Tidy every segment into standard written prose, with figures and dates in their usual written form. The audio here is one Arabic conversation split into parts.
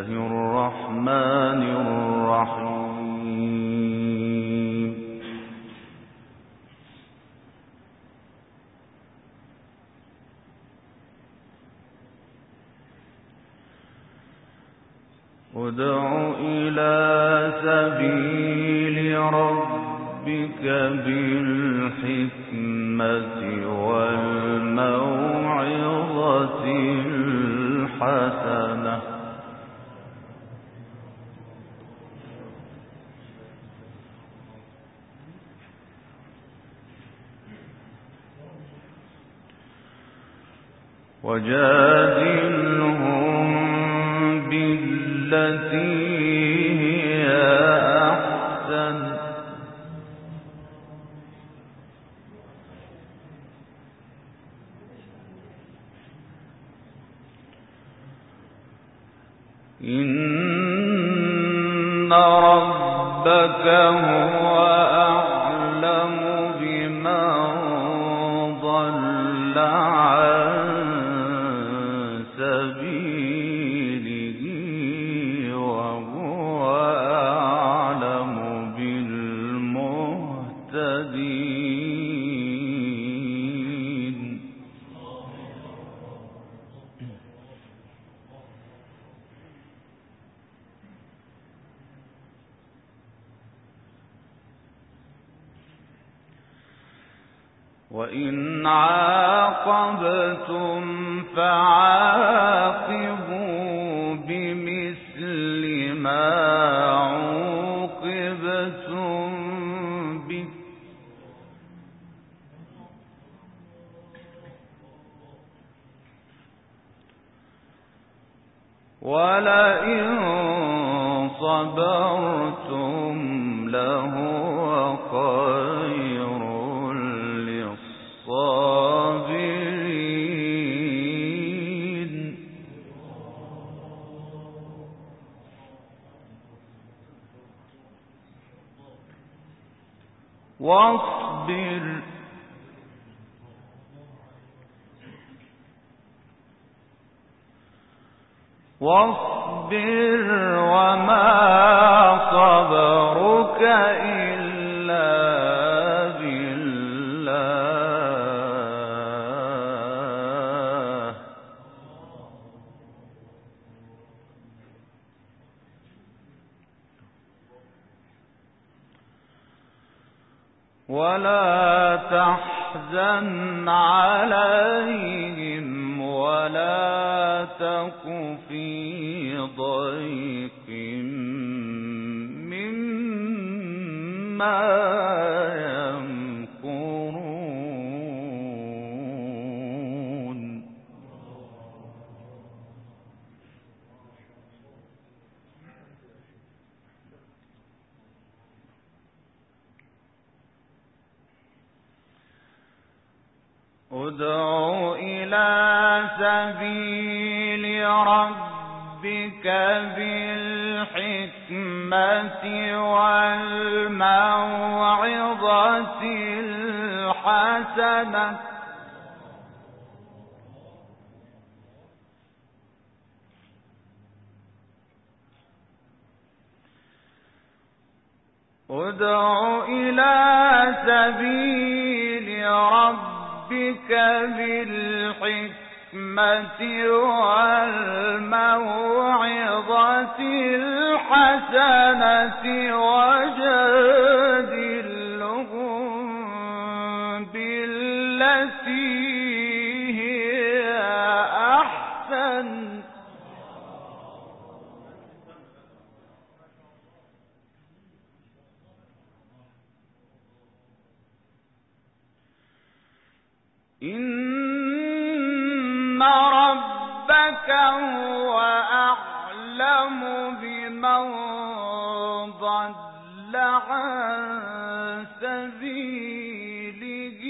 الرحمن الرحيم. ادع إلى سبيل ربك بالحكمة والموعظة الحسنة وجادلهم بالتي هي أحسن إن ربك هو أعلم بمن ضل عن سبيله وهو أعلم بالمهتدين. وإن عاقبتم فعاقبوا بمثل ما عوقبتم به ولئن صبرتم لهو خير للصابرين. واصبر وما صبرك إلا بالله ولا تحزن عليهم ولا تك في ضيق مما يمكرون. ادع إلى سبيل ربك بالحكمة والموعظة الحسنة ادع إلى سبيل ربك بالحكمة والموعظة الحسنة وجادلهم بالتي هي أحسن إن ربك هو أعلم بمن ضل عن سبيله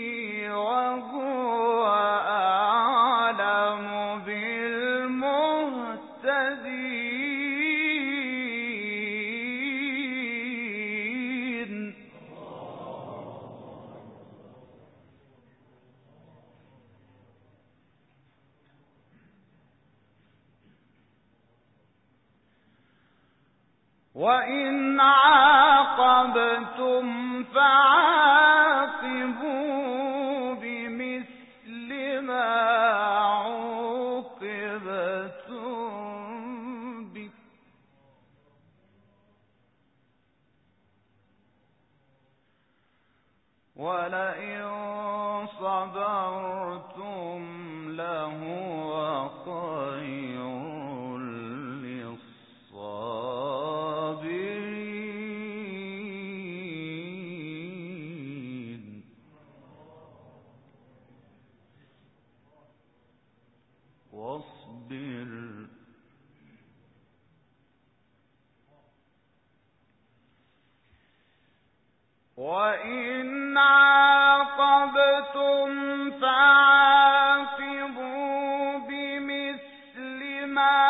وهو أعلم بالمهتدين. وإن عاقبتم فعاقبوا بمثل ما عوقبتم به ولئن صبرتم لهو خير للصابرين واصبر وإن عاقبتم فعاقبوا بمثل ما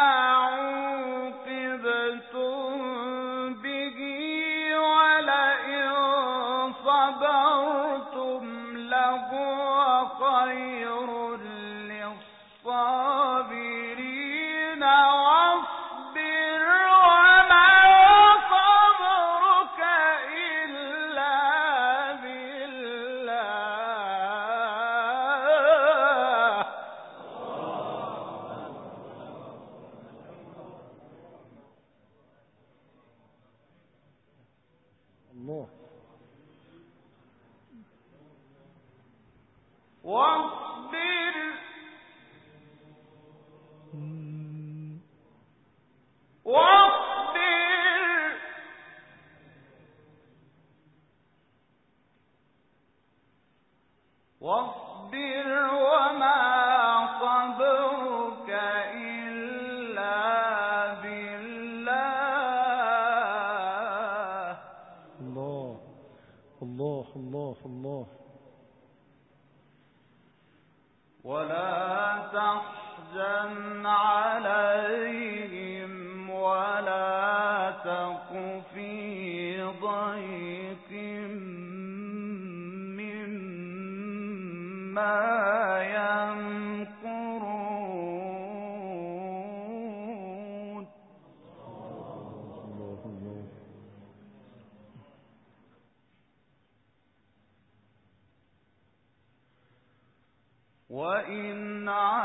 عوقبتم به ولئن صبرتم لهو خير للصابرين واصبر وما صبرك إلا بالله الله واصبر واصبر واصبر وما صبرك إلا بالله الله الله الله الله ولا تحزن عليهم ولا تك في ضيق مما يمكرون الله الله وإن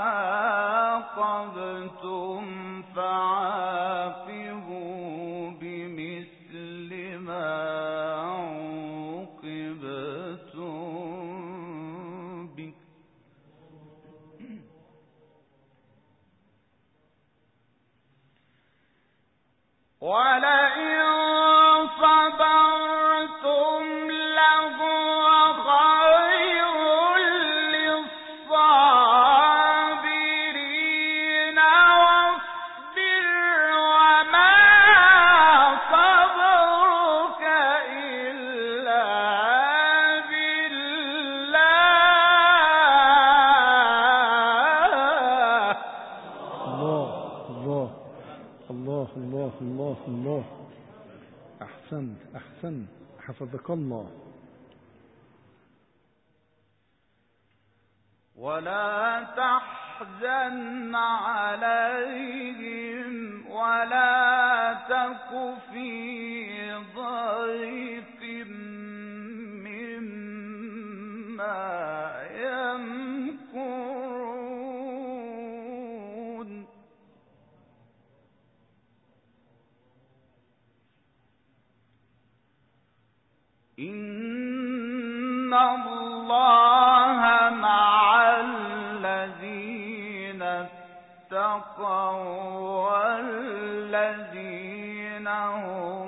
عاقبتم فعاقبوا بمثل ما عوقبتم به ولئن صبرتم لهو خير للصابرين واصبر وما صبرك إلا بالله الله الله الله الله الله الله أحسنت أحسنت حفظك الله ولا تحزن عليهم ولا تك في ضيق مما يمكرون إن الله مع الذين اتقوا والذين هم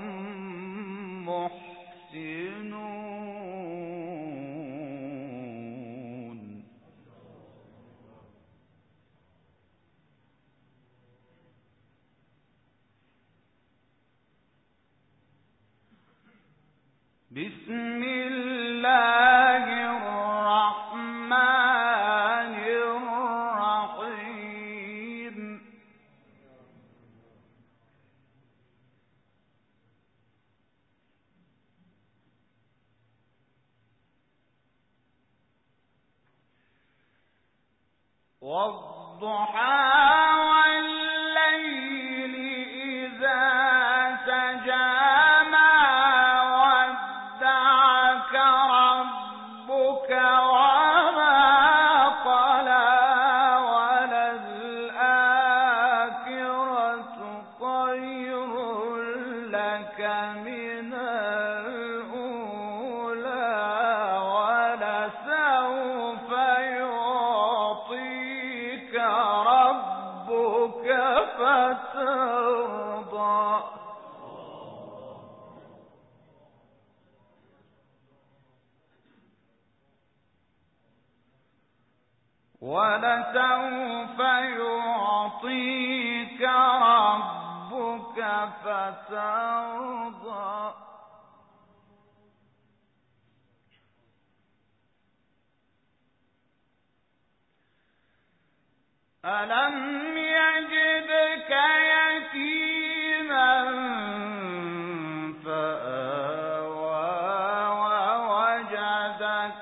محسنون بسم الله الرحمن الرحيم والضحى والليل إذا سجى ولسوف يعطيك ربك فترضى ألم يجدك يتيما فآوى ووجدك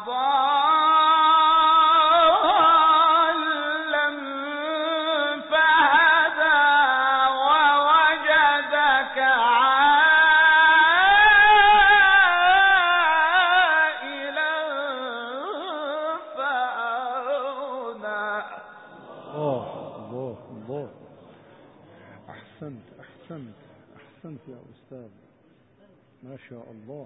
ضالا فهدى ووجدك عائلا فأغنى. الله الله، أحسنت أحسنت أحسنت يا أستاذ، ما شاء الله.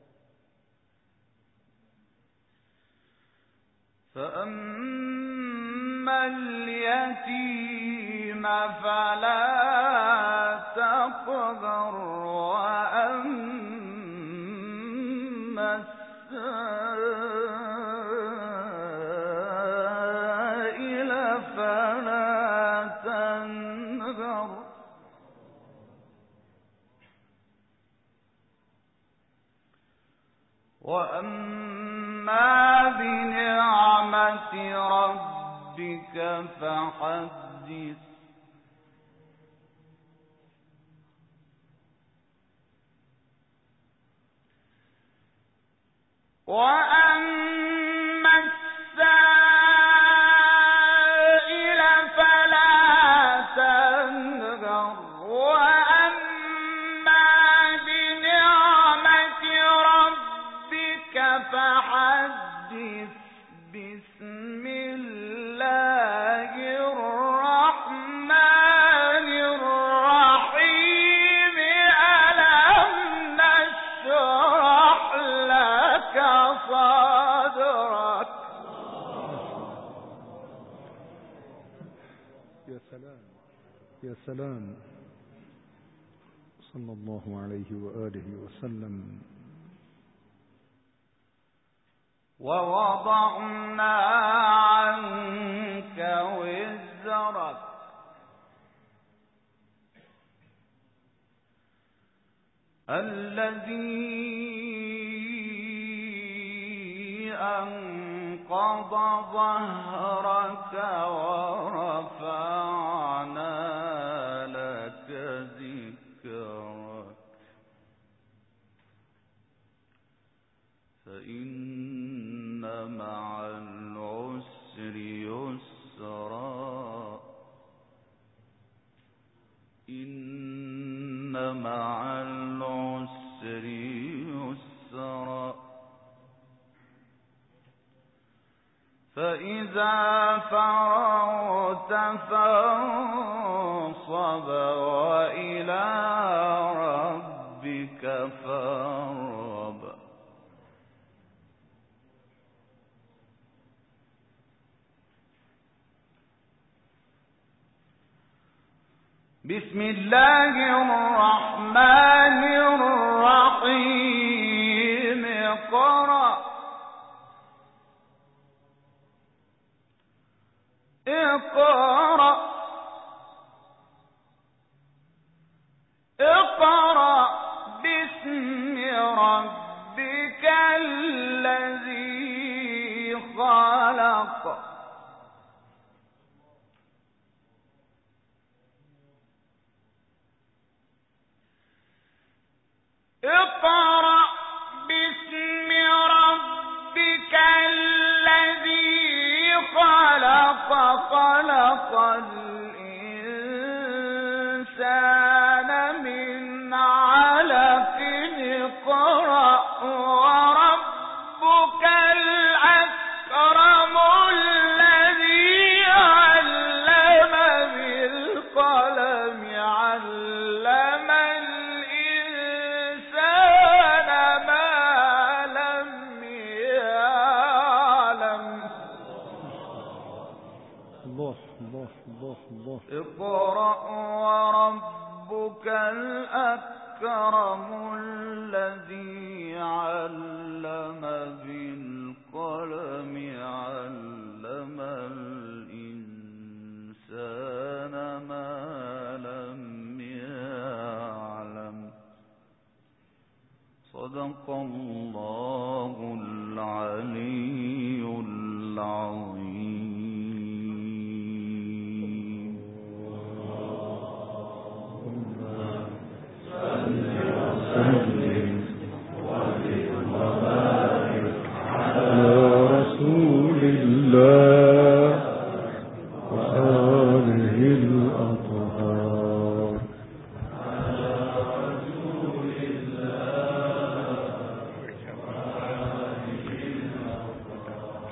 فأما اليتيم فلا تقهر وأما السائل فلا تنهر وأما بنعمة ربك فحدث. وأما السائل فلا تنهر وأما بنعمة ربك فحدث. بسم الله الرحمن الرحيم. ألم نشرح لك صدرك. يا سلام يا سلام، صلى الله عليه وآله وسلم. ووضعنا عنك وزرك الذي أنقض ظهرك ورفعنا لك ذكرك فإن مع العسر يسرا. إن مع العسر يسرا. فإذا فرغت فانصب وإلى ربك فارغب. بسم الله الرحمن الرحيم. اقرأ اقرأ اقرأ باسم ربك الذي خلق. اقرأ باسم ربك الذي خلق. خلق الإنسان من علق. اقرأ وربك الأكرم الذي علم بالقلم. علم الإنسان ما لم يعلم. الله الله الله الله. اقرأ وربك الأكرم الذي علم بالقلم. علم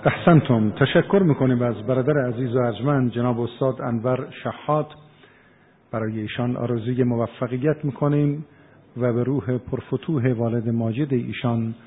احسنتم. تشکر میکنیم از برادر عزیز و ارجمند جناب استاد انور شحات. برای ایشان آرزوی موفقیت میکنیم و به روح پرفتوح والد ماجد ایشان